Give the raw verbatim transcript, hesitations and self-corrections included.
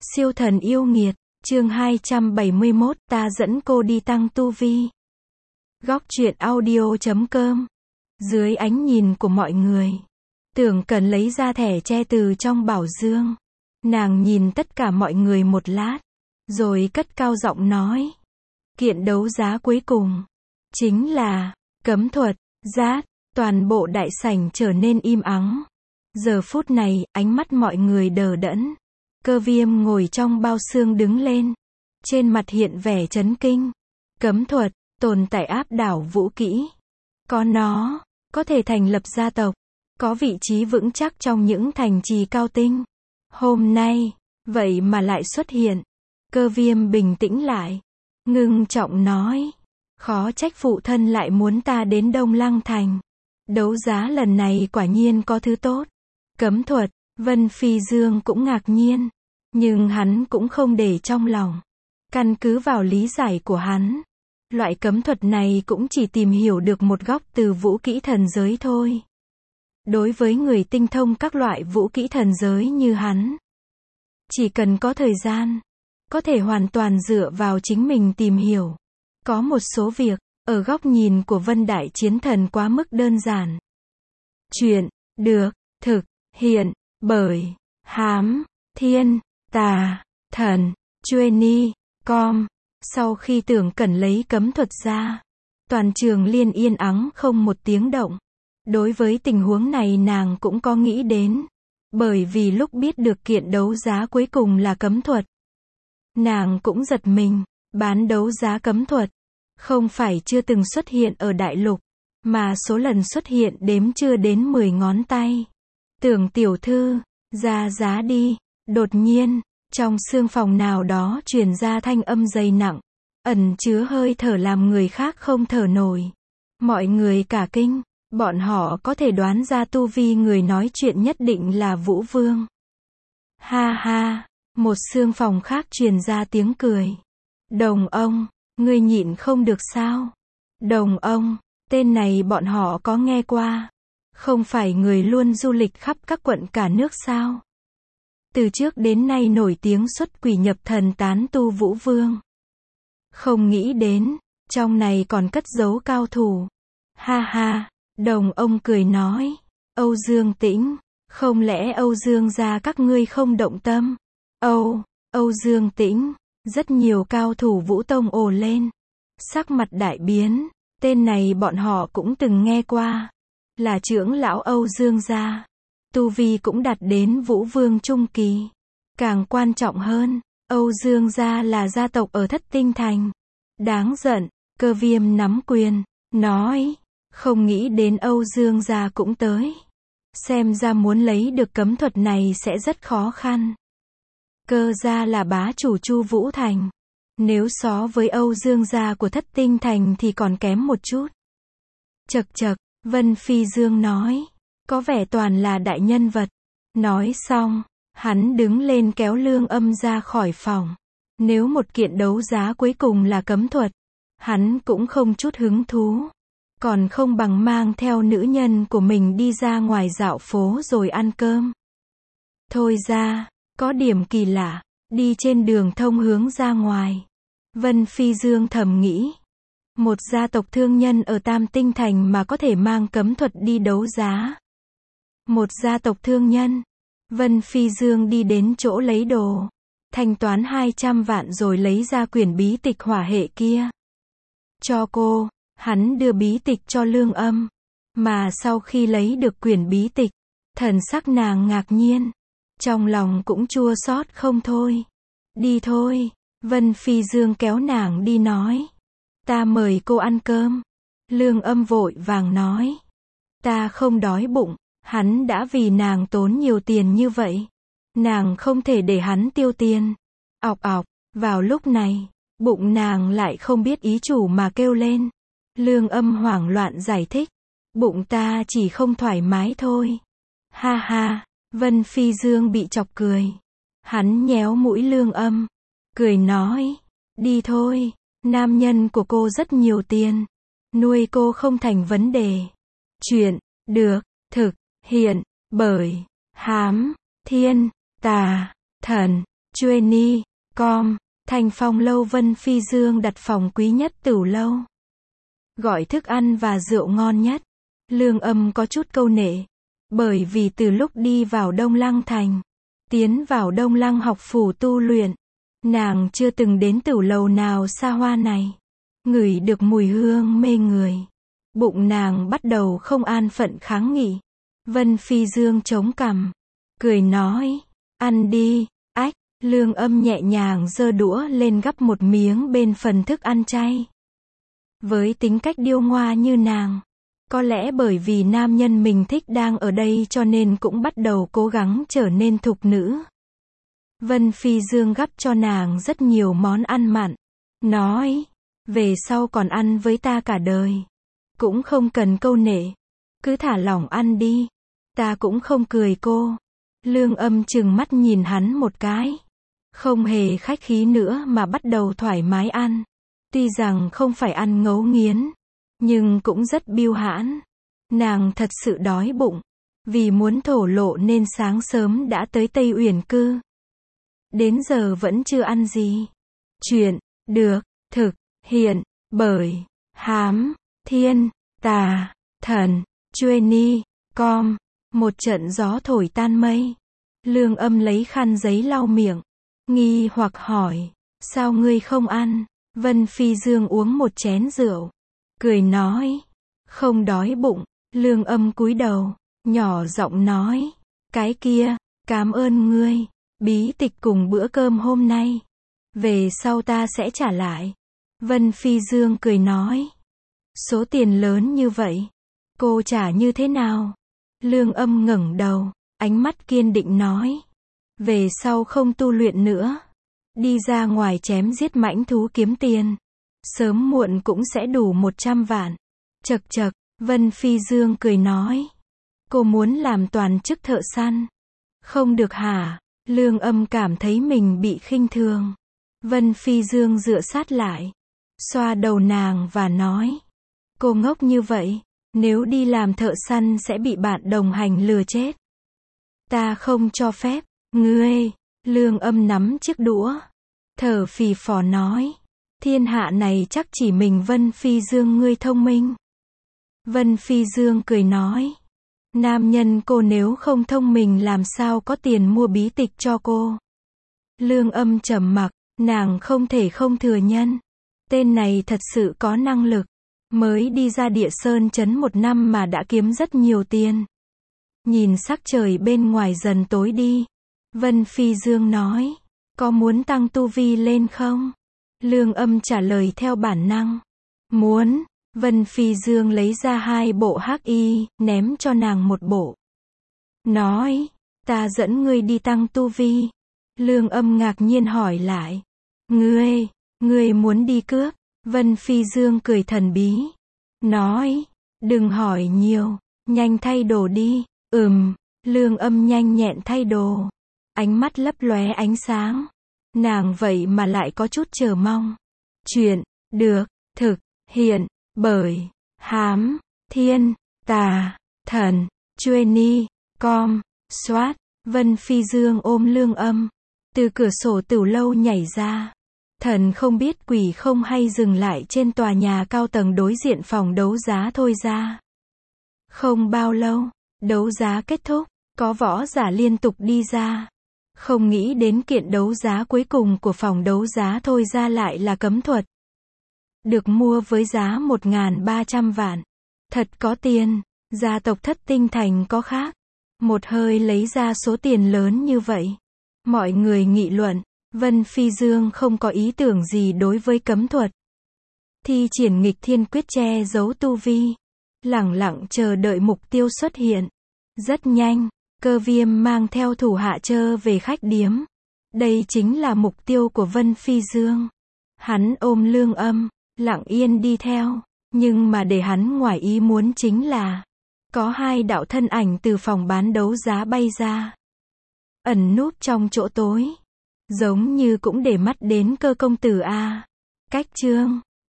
Siêu thần yêu nghiệt, chương hai trăm bảy mươi mốt, ta dẫn cô đi tăng tu vi. Góc truyện audio chấm com. Dưới ánh nhìn của mọi người, Tưởng Cần lấy ra thẻ tre từ trong bảo dương. Nàng nhìn tất cả mọi người một lát, rồi cất cao giọng nói. Kiện đấu giá cuối cùng, chính là, cấm thuật, giát, toàn bộ đại sảnh trở nên im ắng. Giờ phút này, ánh mắt mọi người đờ đẫn. Cơ Viêm ngồi trong bao xương đứng lên. Trên mặt hiện vẻ chấn kinh. Cấm thuật, tồn tại áp đảo vũ kỹ. Có nó, có thể thành lập gia tộc. Có vị trí vững chắc trong những thành trì cao tinh. Hôm nay, vậy mà lại xuất hiện. Cơ Viêm bình tĩnh lại. Ngưng trọng nói. Khó trách phụ thân lại muốn ta đến Đông Lăng Thành. Đấu giá lần này quả nhiên có thứ tốt. Cấm thuật, Vân Phi Dương cũng ngạc nhiên. Nhưng hắn cũng không để trong lòng. Căn cứ vào lý giải của hắn, loại cấm thuật này cũng chỉ tìm hiểu được một góc từ vũ kỹ thần giới thôi. Đối với người tinh thông các loại vũ kỹ thần giới như hắn, chỉ cần có thời gian, có thể hoàn toàn dựa vào chính mình tìm hiểu. Có một số việc, ở góc nhìn của Vân Đại Chiến Thần quá mức đơn giản. Chuyện, được, thực, hiện, bởi, hám, thiên, tà, thần, Chueni, com. Sau khi Tưởng Cẩn lấy cấm thuật ra, toàn trường liên yên ắng không một tiếng động. Đối với tình huống này nàng cũng có nghĩ đến. Bởi vì lúc biết được kiện đấu giá cuối cùng là cấm thuật, nàng cũng giật mình. Bán đấu giá cấm thuật, không phải chưa từng xuất hiện ở đại lục, mà số lần xuất hiện đếm chưa đến mười ngón tay. Tưởng tiểu thư, ra giá đi. Đột nhiên, trong xương phòng nào đó truyền ra thanh âm dày nặng, ẩn chứa hơi thở làm người khác không thở nổi. Mọi người cả kinh, bọn họ có thể đoán ra tu vi người nói chuyện nhất định là Vũ Vương. Ha ha, một xương phòng khác truyền ra tiếng cười. Đồng ông, ngươi nhịn không được sao? Đồng ông, tên này bọn họ có nghe qua. Không phải người luôn du lịch khắp các quận cả nước sao? Từ trước đến nay nổi tiếng xuất quỷ nhập thần tán tu Vũ Vương. Không nghĩ đến, trong này còn cất giấu cao thủ. Ha ha, đồng ông cười nói. Âu Dương Tĩnh, không lẽ Âu Dương gia các ngươi không động tâm? Âu, Âu Dương Tĩnh, rất nhiều cao thủ Vũ Tông ồ lên. Sắc mặt đại biến, tên này bọn họ cũng từng nghe qua. Là trưởng lão Âu Dương gia. Tu vi cũng đạt đến Vũ Vương Trung Kỳ. Càng quan trọng hơn, Âu Dương gia là gia tộc ở Thất Tinh Thành. Đáng giận, Cơ Viêm nắm quyền, nói, không nghĩ đến Âu Dương gia cũng tới. Xem ra muốn lấy được cấm thuật này sẽ rất khó khăn. Cơ gia là bá chủ Chu Vũ Thành. Nếu so với Âu Dương gia của Thất Tinh Thành thì còn kém một chút. Chậc chậc, Vân Phi Dương nói. Có vẻ toàn là đại nhân vật. Nói xong, hắn đứng lên kéo Lương Âm ra khỏi phòng. Nếu một kiện đấu giá cuối cùng là cấm thuật, hắn cũng không chút hứng thú. Còn không bằng mang theo nữ nhân của mình đi ra ngoài dạo phố rồi ăn cơm. Thôi ra, có điểm kỳ lạ, đi trên đường thông hướng ra ngoài. Vân Phi Dương thầm nghĩ. Một gia tộc thương nhân ở Tam Tinh Thành mà có thể mang cấm thuật đi đấu giá. Một gia tộc thương nhân. Vân Phi Dương đi đến chỗ lấy đồ. Thanh toán hai trăm vạn rồi lấy ra quyển bí tịch hỏa hệ kia. Cho cô, hắn đưa bí tịch cho Lương Âm. Mà sau khi lấy được quyển bí tịch, thần sắc nàng ngạc nhiên. Trong lòng cũng chua xót không thôi. Đi thôi, Vân Phi Dương kéo nàng đi nói. Ta mời cô ăn cơm. Lương Âm vội vàng nói. Ta không đói bụng. Hắn đã vì nàng tốn nhiều tiền như vậy. Nàng không thể để hắn tiêu tiền. Ọc ọc, vào lúc này, bụng nàng lại không biết ý chủ mà kêu lên. Lương Âm hoảng loạn giải thích. Bụng ta chỉ không thoải mái thôi. Ha ha, Vân Phi Dương bị chọc cười. Hắn nhéo mũi Lương Âm. Cười nói, đi thôi, nam nhân của cô rất nhiều tiền. Nuôi cô không thành vấn đề. Chuyện, được, thực, hiện, bởi, hám, thiên, tà, thần, Chueny, com, Thành Phong lâu Vân Phi Dương đặt phòng quý nhất tửu lâu. Gọi thức ăn và rượu ngon nhất. Lương Âm có chút câu nệ. Bởi vì từ lúc đi vào Đông Lăng Thành, tiến vào Đông Lăng học phủ tu luyện, nàng chưa từng đến tửu lầu nào xa hoa này. Ngửi được mùi hương mê người. Bụng nàng bắt đầu không an phận kháng nghị. Vân Phi Dương chống cằm, cười nói, ăn đi, ách. Lương Âm nhẹ nhàng giơ đũa lên gắp một miếng bên phần thức ăn chay. Với tính cách điêu ngoa như nàng, có lẽ bởi vì nam nhân mình thích đang ở đây cho nên cũng bắt đầu cố gắng trở nên thục nữ. Vân Phi Dương gắp cho nàng rất nhiều món ăn mặn, nói, về sau còn ăn với ta cả đời. Cũng không cần câu nệ, cứ thả lỏng ăn đi, ta cũng không cười cô. Lương Âm trừng mắt nhìn hắn một cái, không hề khách khí nữa mà bắt đầu thoải mái ăn. Tuy rằng không phải ăn ngấu nghiến, nhưng cũng rất biêu hãn. Nàng thật sự đói bụng, vì muốn thổ lộ nên sáng sớm đã tới Tây Uyển Cư. Đến giờ vẫn chưa ăn gì. Chuyện được thực hiện bởi Hám Thiên Tà Thần Chueny com. Một trận gió thổi tan mây. Lương Âm lấy khăn giấy lau miệng, nghi hoặc hỏi, sao ngươi không ăn? Vân Phi Dương uống một chén rượu, cười nói, không đói bụng. Lương Âm cúi đầu, nhỏ giọng nói, cái kia, cảm ơn ngươi, bí tịch cùng bữa cơm hôm nay. Về sau ta sẽ trả lại. Vân Phi Dương cười nói, số tiền lớn như vậy, cô trả như thế nào? Lương Âm ngẩng đầu, ánh mắt kiên định nói, về sau không tu luyện nữa. Đi ra ngoài chém giết mãnh thú kiếm tiền. Sớm muộn cũng sẽ đủ một trăm vạn. Chậc chậc, Vân Phi Dương cười nói. Cô muốn làm toàn chức thợ săn. Không được hả? Lương Âm cảm thấy mình bị khinh thường. Vân Phi Dương dựa sát lại, xoa đầu nàng và nói. Cô ngốc như vậy, nếu đi làm thợ săn sẽ bị bạn đồng hành lừa chết. Ta không cho phép, ngươi. Lương Âm nắm chiếc đũa, thở phì phò nói, thiên hạ này chắc chỉ mình Vân Phi Dương ngươi thông minh. Vân Phi Dương cười nói, nam nhân cô nếu không thông minh làm sao có tiền mua bí tịch cho cô. Lương Âm trầm mặc, nàng không thể không thừa nhận, tên này thật sự có năng lực, mới đi ra Địa Sơn trấn một năm mà đã kiếm rất nhiều tiền. Nhìn sắc trời bên ngoài dần tối đi, Vân Phi Dương nói, có muốn tăng tu vi lên không? Lương Âm trả lời theo bản năng, muốn. Vân Phi Dương lấy ra hai bộ hắc y, ném cho nàng một bộ. Nói, ta dẫn ngươi đi tăng tu vi. Lương Âm ngạc nhiên hỏi lại, ngươi, ngươi muốn đi cướp? Vân Phi Dương cười thần bí, nói, đừng hỏi nhiều, nhanh thay đồ đi. Ừm. Lương Âm nhanh nhẹn thay đồ, ánh mắt lấp lóe ánh sáng. Nàng vậy mà lại có chút chờ mong. Chuyện được thực hiện bởi Hám Thiên Tà Thần Chueny com. Soát. Vân Phi Dương ôm Lương Âm, từ cửa sổ tửu lâu nhảy ra. Thần không biết quỷ không hay dừng lại trên tòa nhà cao tầng đối diện phòng đấu giá thôi ra. Không bao lâu, đấu giá kết thúc, có võ giả liên tục đi ra. Không nghĩ đến kiện đấu giá cuối cùng của phòng đấu giá thôi ra lại là cấm thuật. Được mua với giá một nghìn ba trăm vạn. Thật có tiền, gia tộc Thất Tinh Thành có khác. Một hơi lấy ra số tiền lớn như vậy. Mọi người nghị luận, Vân Phi Dương không có ý tưởng gì đối với cấm thuật. Thi triển nghịch thiên quyết che giấu tu vi. Lẳng lặng chờ đợi mục tiêu xuất hiện. Rất nhanh, Cơ Viêm mang theo thủ hạ Trơ về khách điếm. Đây chính là mục tiêu của Vân Phi Dương. Hắn ôm Lương Âm, lặng yên đi theo. Nhưng mà để hắn ngoài ý muốn chính là, có hai đạo thân ảnh từ phòng bán đấu giá bay ra. Ẩn núp trong chỗ tối. Giống như cũng để mắt đến Cơ công tử a. Cách chương